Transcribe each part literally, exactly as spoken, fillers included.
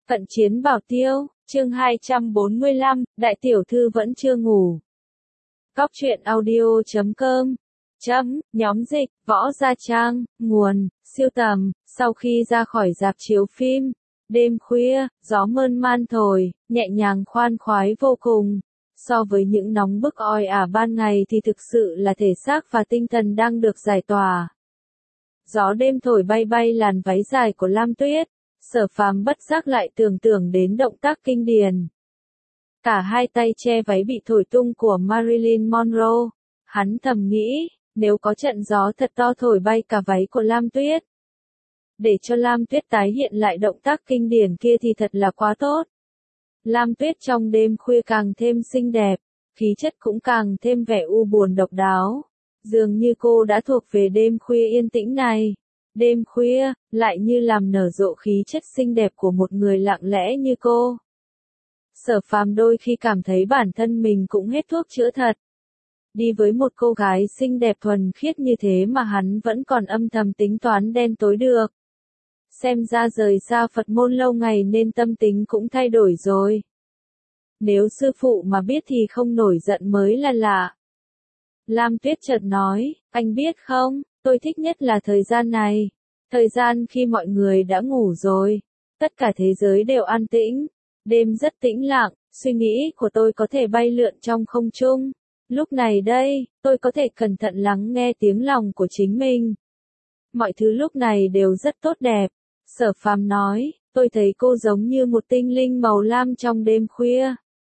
Cận chiến bảo tiêu, chương hai trăm bốn mươi lăm, đại tiểu thư vẫn chưa ngủ. Cóc truyện audio chấm com, chấm, nhóm dịch, võ gia trang, nguồn, siêu tầm, sau khi ra khỏi rạp chiếu phim, đêm khuya, gió mơn man thổi, nhẹ nhàng khoan khoái vô cùng. So với những nóng bức oi ả ban ngày thì thực sự là thể xác và tinh thần đang được giải tỏa. Gió đêm thổi bay bay làn váy dài của Lam Tuyết. Sở Phàm bất giác lại tưởng tượng đến động tác kinh điển. Cả hai tay che váy bị thổi tung của Marilyn Monroe. Hắn thầm nghĩ, nếu có trận gió thật to thổi bay cả váy của Lam Tuyết. Để cho Lam Tuyết tái hiện lại động tác kinh điển kia thì thật là quá tốt. Lam Tuyết trong đêm khuya càng thêm xinh đẹp, khí chất cũng càng thêm vẻ u buồn độc đáo. Dường như cô đã thuộc về đêm khuya yên tĩnh này. Đêm khuya, lại như làm nở rộ khí chất xinh đẹp của một người lặng lẽ như cô. Sở Phàm đôi khi cảm thấy bản thân mình cũng hết thuốc chữa thật. Đi với một cô gái xinh đẹp thuần khiết như thế mà hắn vẫn còn âm thầm tính toán đen tối được. Xem ra rời xa Phật môn lâu ngày nên tâm tính cũng thay đổi rồi. Nếu sư phụ mà biết thì không nổi giận mới là lạ. Lam Tuyết chợt nói, anh biết không, tôi thích nhất là thời gian này. Thời gian khi mọi người đã ngủ rồi. Tất cả thế giới đều an tĩnh. Đêm rất tĩnh lặng, suy nghĩ của tôi có thể bay lượn trong không trung. Lúc này đây, tôi có thể cẩn thận lắng nghe tiếng lòng của chính mình. Mọi thứ lúc này đều rất tốt đẹp. Sở Phàm nói, tôi thấy cô giống như một tinh linh màu lam trong đêm khuya.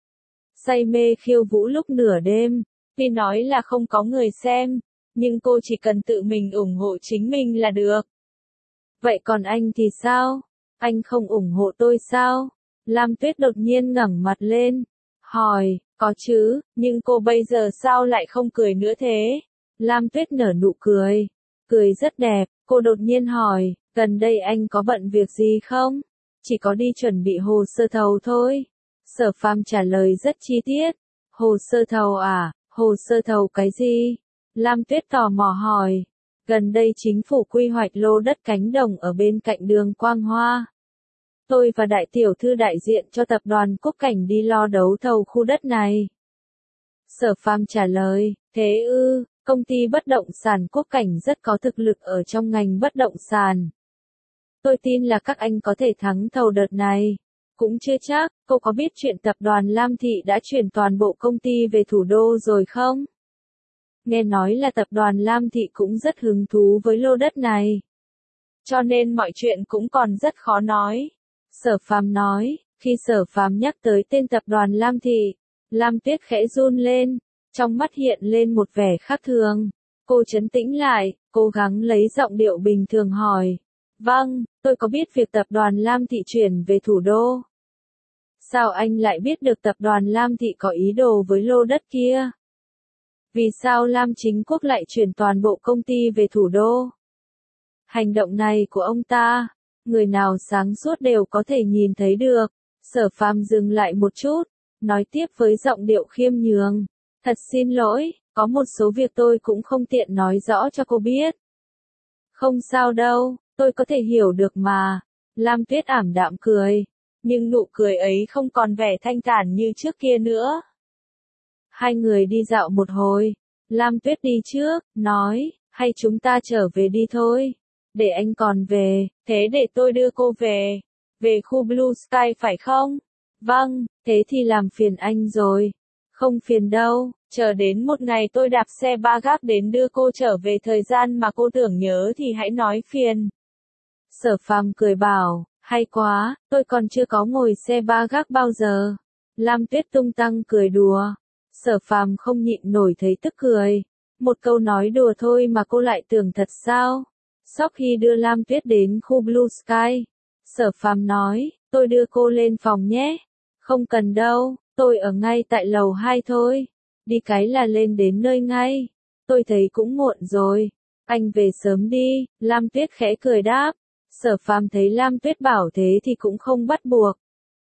Say mê khiêu vũ lúc nửa đêm. Tuy nói là không có người xem, nhưng cô chỉ cần tự mình ủng hộ chính mình là được. Vậy còn anh thì sao? Anh không ủng hộ tôi sao? Lam Tuyết đột nhiên ngẩng mặt lên, hỏi, có chứ, nhưng cô bây giờ sao lại không cười nữa thế? Lam Tuyết nở nụ cười, cười rất đẹp, cô đột nhiên hỏi, gần đây anh có bận việc gì không? Chỉ có đi chuẩn bị hồ sơ thầu thôi. Sở Phàm trả lời rất chi tiết, hồ sơ thầu à, hồ sơ thầu cái gì? Lam Tuyết tò mò hỏi. Gần đây chính phủ quy hoạch lô đất cánh đồng ở bên cạnh đường Quang Hoa. Tôi và đại tiểu thư đại diện cho tập đoàn Cúc Cảnh đi lo đấu thầu khu đất này. Sở Phàm trả lời, thế ư, công ty bất động sản Cúc Cảnh rất có thực lực ở trong ngành bất động sản. Tôi tin là các anh có thể thắng thầu đợt này. Cũng chưa chắc, cô có biết chuyện tập đoàn Lam Thị đã chuyển toàn bộ công ty về thủ đô rồi không? Nghe nói là tập đoàn Lam Thị cũng rất hứng thú với lô đất này. Cho nên mọi chuyện cũng còn rất khó nói. Sở Phàm nói, khi Sở Phàm nhắc tới tên tập đoàn Lam Thị, Lam Tuyết khẽ run lên, trong mắt hiện lên một vẻ khác thường. Cô trấn tĩnh lại, cố gắng lấy giọng điệu bình thường hỏi. Vâng, tôi có biết việc tập đoàn Lam Thị chuyển về thủ đô. Sao anh lại biết được tập đoàn Lam Thị có ý đồ với lô đất kia? Vì sao Lam Chính Quốc lại chuyển toàn bộ công ty về thủ đô? Hành động này của ông ta, người nào sáng suốt đều có thể nhìn thấy được. Sở Phàm dừng lại một chút, nói tiếp với giọng điệu khiêm nhường. Thật xin lỗi, có một số việc tôi cũng không tiện nói rõ cho cô biết. Không sao đâu, tôi có thể hiểu được mà. Lam Tuyết ảm đạm cười, nhưng nụ cười ấy không còn vẻ thanh thản như trước kia nữa. Hai người đi dạo một hồi, Lam Tuyết đi trước, nói, hay chúng ta trở về đi thôi. Để anh còn về, thế để tôi đưa cô về. Về khu Blue Sky phải không? Vâng, thế thì làm phiền anh rồi. Không phiền đâu, chờ đến một ngày tôi đạp xe ba gác đến đưa cô trở về thời gian mà cô tưởng nhớ thì hãy nói phiền. Sở Phàm cười bảo, hay quá, tôi còn chưa có ngồi xe ba gác bao giờ. Lam Tuyết tung tăng cười đùa. Sở Phàm không nhịn nổi thấy tức cười. Một câu nói đùa thôi mà cô lại tưởng thật sao? Sau khi đưa Lam Tuyết đến khu Blue Sky, Sở Phàm nói, tôi đưa cô lên phòng nhé. Không cần đâu, tôi ở ngay tại lầu hai thôi. Đi cái là lên đến nơi ngay. Tôi thấy cũng muộn rồi. Anh về sớm đi, Lam Tuyết khẽ cười đáp. Sở Phàm thấy Lam Tuyết bảo thế thì cũng không bắt buộc.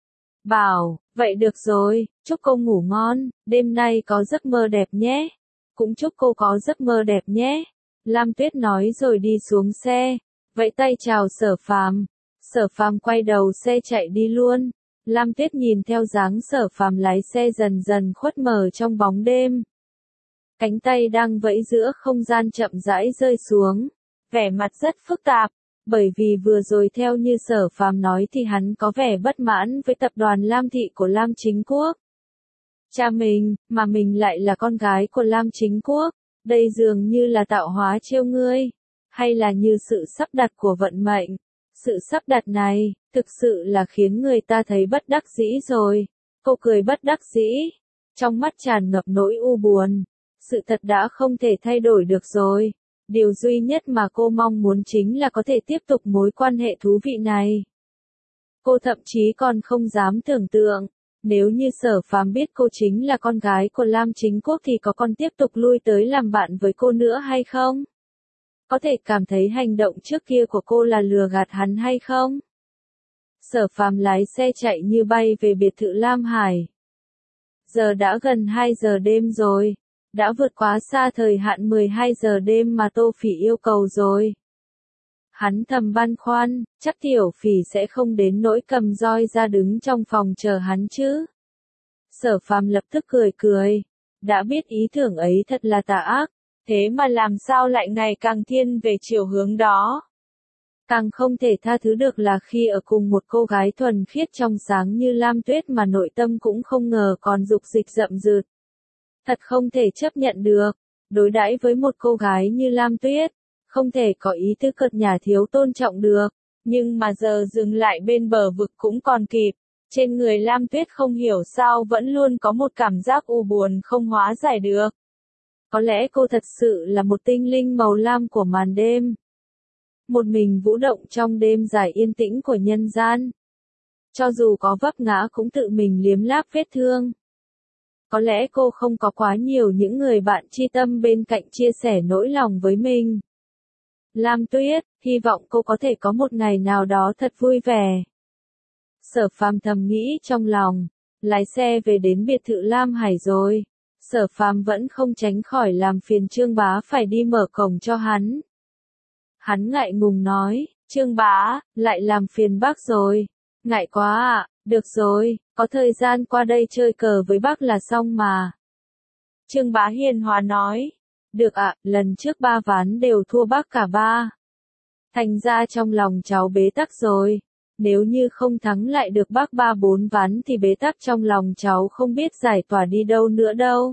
Bảo, vậy được rồi, chúc cô ngủ ngon, đêm nay có giấc mơ đẹp nhé. Cũng chúc cô có giấc mơ đẹp nhé. Lam Tuyết nói rồi đi xuống xe, vẫy tay chào Sở Phàm. Sở Phàm quay đầu xe chạy đi luôn. Lam Tuyết nhìn theo dáng Sở Phàm lái xe dần dần khuất mờ trong bóng đêm. Cánh tay đang vẫy giữa không gian chậm rãi rơi xuống. Vẻ mặt rất phức tạp, bởi vì vừa rồi theo như Sở Phàm nói thì hắn có vẻ bất mãn với tập đoàn Lam Thị của Lam Chính Quốc. Cha mình, mà mình lại là con gái của Lam Chính Quốc, đây dường như là tạo hóa trêu ngươi, hay là như sự sắp đặt của vận mệnh. Sự sắp đặt này, thực sự là khiến người ta thấy bất đắc dĩ rồi. Cô cười bất đắc dĩ, trong mắt tràn ngập nỗi u buồn. Sự thật đã không thể thay đổi được rồi. Điều duy nhất mà cô mong muốn chính là có thể tiếp tục mối quan hệ thú vị này. Cô thậm chí còn không dám tưởng tượng, nếu như Sở Phàm biết cô chính là con gái của Lam Chính Quốc thì có còn tiếp tục lui tới làm bạn với cô nữa hay không? Có thể cảm thấy hành động trước kia của cô là lừa gạt hắn hay không? Sở Phàm lái xe chạy như bay về biệt thự Lam Hải. Giờ đã gần hai giờ đêm rồi, đã vượt quá xa thời hạn mười hai giờ đêm mà Tô Phỉ yêu cầu rồi. Hắn thầm băn khoăn, chắc Tiểu Phỉ sẽ không đến nỗi cầm roi ra đứng trong phòng chờ hắn chứ. Sở Phàm lập tức cười cười, đã biết ý tưởng ấy thật là tà ác, thế mà làm sao lại ngày càng thiên về chiều hướng đó. Càng không thể tha thứ được là khi ở cùng một cô gái thuần khiết trong sáng như Lam Tuyết mà nội tâm cũng không ngờ còn dục dịch rậm rượt. Thật không thể chấp nhận được, đối đãi với một cô gái như Lam Tuyết, không thể có ý tứ cợt nhả thiếu tôn trọng được, nhưng mà giờ dừng lại bên bờ vực cũng còn kịp. Trên người Lam Tuyết không hiểu sao vẫn luôn có một cảm giác u buồn không hóa giải được. Có lẽ cô thật sự là một tinh linh màu lam của màn đêm. Một mình vũ động trong đêm dài yên tĩnh của nhân gian. Cho dù có vấp ngã cũng tự mình liếm láp vết thương. Có lẽ cô không có quá nhiều những người bạn tri tâm bên cạnh chia sẻ nỗi lòng với mình. Lam Tuyết, hy vọng cô có thể có một ngày nào đó thật vui vẻ. Sở Phàm thầm nghĩ trong lòng, lái xe về đến biệt thự Lam Hải rồi. Sở Phàm vẫn không tránh khỏi làm phiền Trương Bá phải đi mở cổng cho hắn. Hắn ngại ngùng nói, Trương Bá, lại làm phiền bác rồi. Ngại quá ạ, à, được rồi, có thời gian qua đây chơi cờ với bác là xong mà. Trương Bá hiền hòa nói, được ạ, à, lần trước ba ván đều thua bác cả ba. Thành ra trong lòng cháu bế tắc rồi. Nếu như không thắng lại được bác ba bốn ván thì bế tắc trong lòng cháu không biết giải tỏa đi đâu nữa đâu.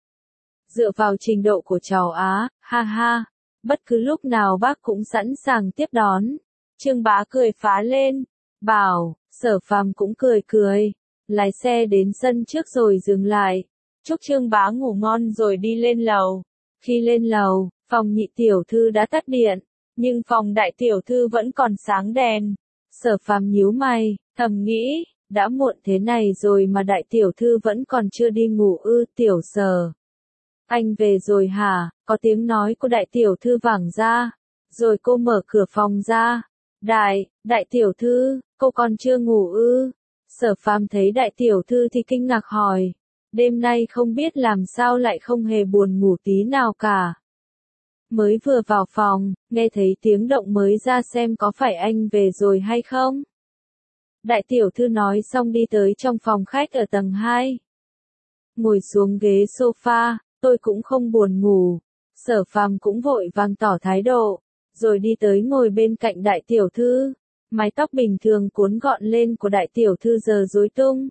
Dựa vào trình độ của cháu á, ha ha, bất cứ lúc nào bác cũng sẵn sàng tiếp đón. Trương Bá cười phá lên, bảo, Sở Phàm cũng cười cười, lái xe đến sân trước rồi dừng lại. Chúc Trương Bá ngủ ngon rồi đi lên lầu. Khi lên lầu, phòng nhị tiểu thư đã tắt điện, nhưng phòng đại tiểu thư vẫn còn sáng đèn. Sở Phàm nhíu mày, thầm nghĩ, đã muộn thế này rồi mà đại tiểu thư vẫn còn chưa đi ngủ ư. Tiểu Sở, anh về rồi hả? Có tiếng nói của đại tiểu thư vẳng ra, rồi cô mở cửa phòng ra. Đại, đại tiểu thư, cô còn chưa ngủ ư? Sở Phàm thấy đại tiểu thư thì kinh ngạc hỏi, đêm nay không biết làm sao lại không hề buồn ngủ tí nào cả. Mới vừa vào phòng, nghe thấy tiếng động mới ra xem có phải anh về rồi hay không. Đại tiểu thư nói xong đi tới trong phòng khách ở tầng hai. Ngồi xuống ghế sofa, tôi cũng không buồn ngủ. Sở Phàm cũng vội vàng tỏ thái độ, rồi đi tới ngồi bên cạnh đại tiểu thư. Mái tóc bình thường cuốn gọn lên của đại tiểu thư giờ rối tung,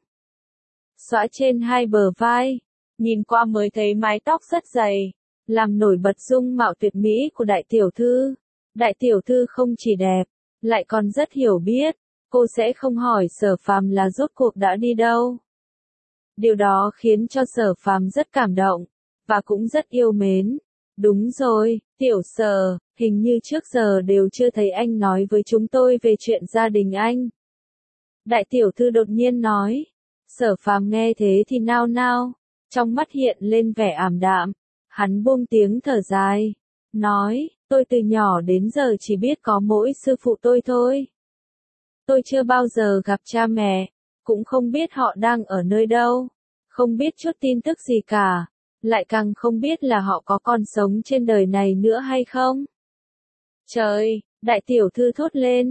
xõa trên hai bờ vai, nhìn qua mới thấy mái tóc rất dày, làm nổi bật dung mạo tuyệt mỹ của đại tiểu thư. Đại tiểu thư không chỉ đẹp, lại còn rất hiểu biết, cô sẽ không hỏi Sở Phàm là rốt cuộc đã đi đâu. Điều đó khiến cho Sở Phàm rất cảm động, và cũng rất yêu mến. Đúng rồi, Tiểu Sở, hình như trước giờ đều chưa thấy anh nói với chúng tôi về chuyện gia đình anh. Đại tiểu thư đột nhiên nói. Sở Phàm nghe thế thì nao nao, trong mắt hiện lên vẻ ảm đạm. Hắn buông tiếng thở dài, nói, tôi từ nhỏ đến giờ chỉ biết có mỗi sư phụ tôi thôi. Tôi chưa bao giờ gặp cha mẹ, cũng không biết họ đang ở nơi đâu, không biết chút tin tức gì cả, lại càng không biết là họ có còn sống trên đời này nữa hay không. Trời, đại tiểu thư thốt lên,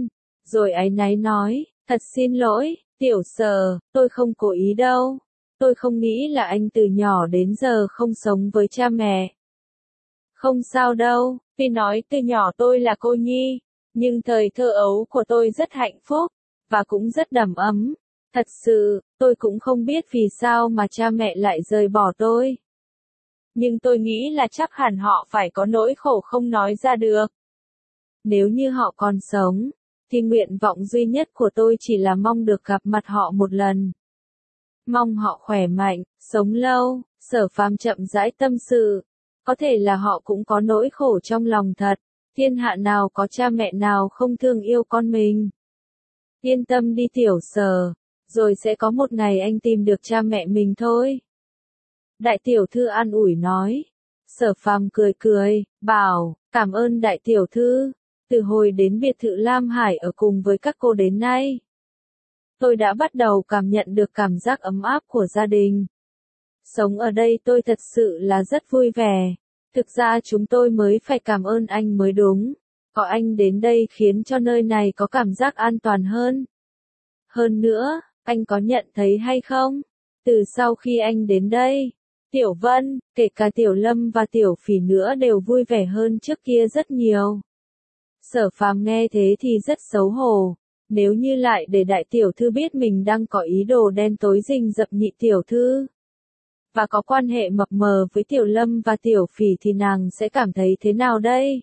rồi áy náy nói, thật xin lỗi, tiểu Sở, tôi không cố ý đâu. Tôi không nghĩ là anh từ nhỏ đến giờ không sống với cha mẹ. Không sao đâu, tuy nói từ nhỏ tôi là cô nhi, nhưng thời thơ ấu của tôi rất hạnh phúc, và cũng rất đầm ấm. Thật sự, tôi cũng không biết vì sao mà cha mẹ lại rời bỏ tôi. Nhưng tôi nghĩ là chắc hẳn họ phải có nỗi khổ không nói ra được. Nếu như họ còn sống, thì nguyện vọng duy nhất của tôi chỉ là mong được gặp mặt họ một lần. Mong họ khỏe mạnh, sống lâu. Sở Phàm chậm rãi tâm sự. Có thể là họ cũng có nỗi khổ trong lòng thật. Thiên hạ nào có cha mẹ nào không thương yêu con mình. Yên tâm đi tiểu Sở, rồi sẽ có một ngày anh tìm được cha mẹ mình thôi. Đại tiểu thư an ủi nói. Sở Phàm cười cười, bảo, cảm ơn đại tiểu thư. Từ hồi đến biệt thự Lam Hải ở cùng với các cô đến nay, tôi đã bắt đầu cảm nhận được cảm giác ấm áp của gia đình. Sống ở đây tôi thật sự là rất vui vẻ. Thực ra chúng tôi mới phải cảm ơn anh mới đúng. Có anh đến đây khiến cho nơi này có cảm giác an toàn hơn. Hơn nữa, anh có nhận thấy hay không? Từ sau khi anh đến đây, Tiểu Vân, kể cả Tiểu Lâm và Tiểu Phỉ nữa đều vui vẻ hơn trước kia rất nhiều. Sở Phàm nghe thế thì rất xấu hổ. Nếu như lại để đại tiểu thư biết mình đang có ý đồ đen tối rình rập nhị tiểu thư, và có quan hệ mập mờ với Tiểu Lâm và Tiểu Phỉ thì nàng sẽ cảm thấy thế nào đây?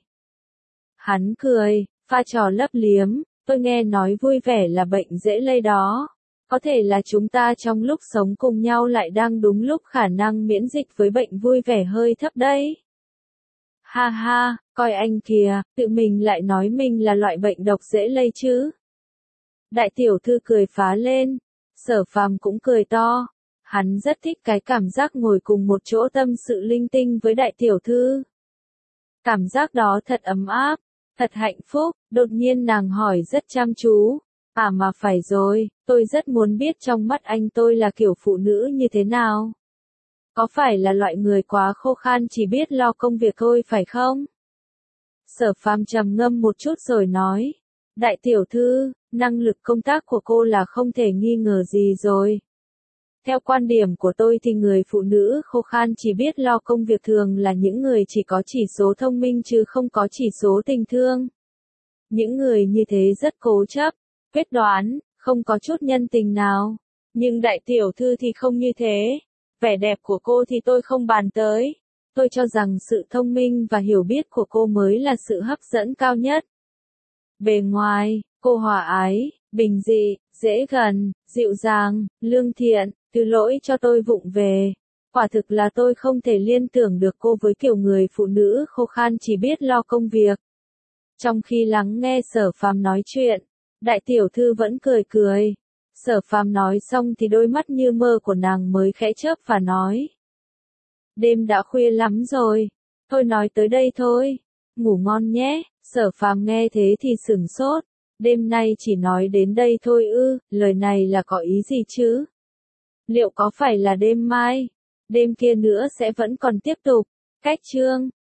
Hắn cười, pha trò lấp liếm, tôi nghe nói vui vẻ là bệnh dễ lây đó. Có thể là chúng ta trong lúc sống cùng nhau lại đang đúng lúc khả năng miễn dịch với bệnh vui vẻ hơi thấp đấy. Ha ha, coi anh kìa, tự mình lại nói mình là loại bệnh độc dễ lây chứ. Đại tiểu thư cười phá lên, Sở Phàm cũng cười to. Hắn rất thích cái cảm giác ngồi cùng một chỗ tâm sự linh tinh với đại tiểu thư. Cảm giác đó thật ấm áp, thật hạnh phúc. Đột nhiên nàng hỏi rất chăm chú. À mà phải rồi, tôi rất muốn biết trong mắt anh tôi là kiểu phụ nữ như thế nào. Có phải là loại người quá khô khan chỉ biết lo công việc thôi phải không? Sở Phàm trầm ngâm một chút rồi nói. Đại tiểu thư, năng lực công tác của cô là không thể nghi ngờ gì rồi. Theo quan điểm của tôi thì người phụ nữ khô khan chỉ biết lo công việc thường là những người chỉ có chỉ số thông minh chứ không có chỉ số tình thương. Những người như thế rất cố chấp, quyết đoán, không có chút nhân tình nào. Nhưng đại tiểu thư thì không như thế. Vẻ đẹp của cô thì tôi không bàn tới. Tôi cho rằng sự thông minh và hiểu biết của cô mới là sự hấp dẫn cao nhất. Bề ngoài, cô hòa ái, bình dị, dễ gần, dịu dàng, lương thiện, thứ lỗi cho tôi vụng về. Quả thực là tôi không thể liên tưởng được cô với kiểu người phụ nữ khô khan chỉ biết lo công việc. Trong khi lắng nghe Sở Phàm nói chuyện, đại tiểu thư vẫn cười cười. Sở Phàm nói xong thì đôi mắt như mơ của nàng mới khẽ chớp và nói. Đêm đã khuya lắm rồi, thôi nói tới đây thôi, ngủ ngon nhé. Sở Phàm nghe thế thì sửng sốt, đêm nay chỉ nói đến đây thôi ư, lời này là có ý gì chứ? Liệu có phải là đêm mai, đêm kia nữa sẽ vẫn còn tiếp tục? Cách chương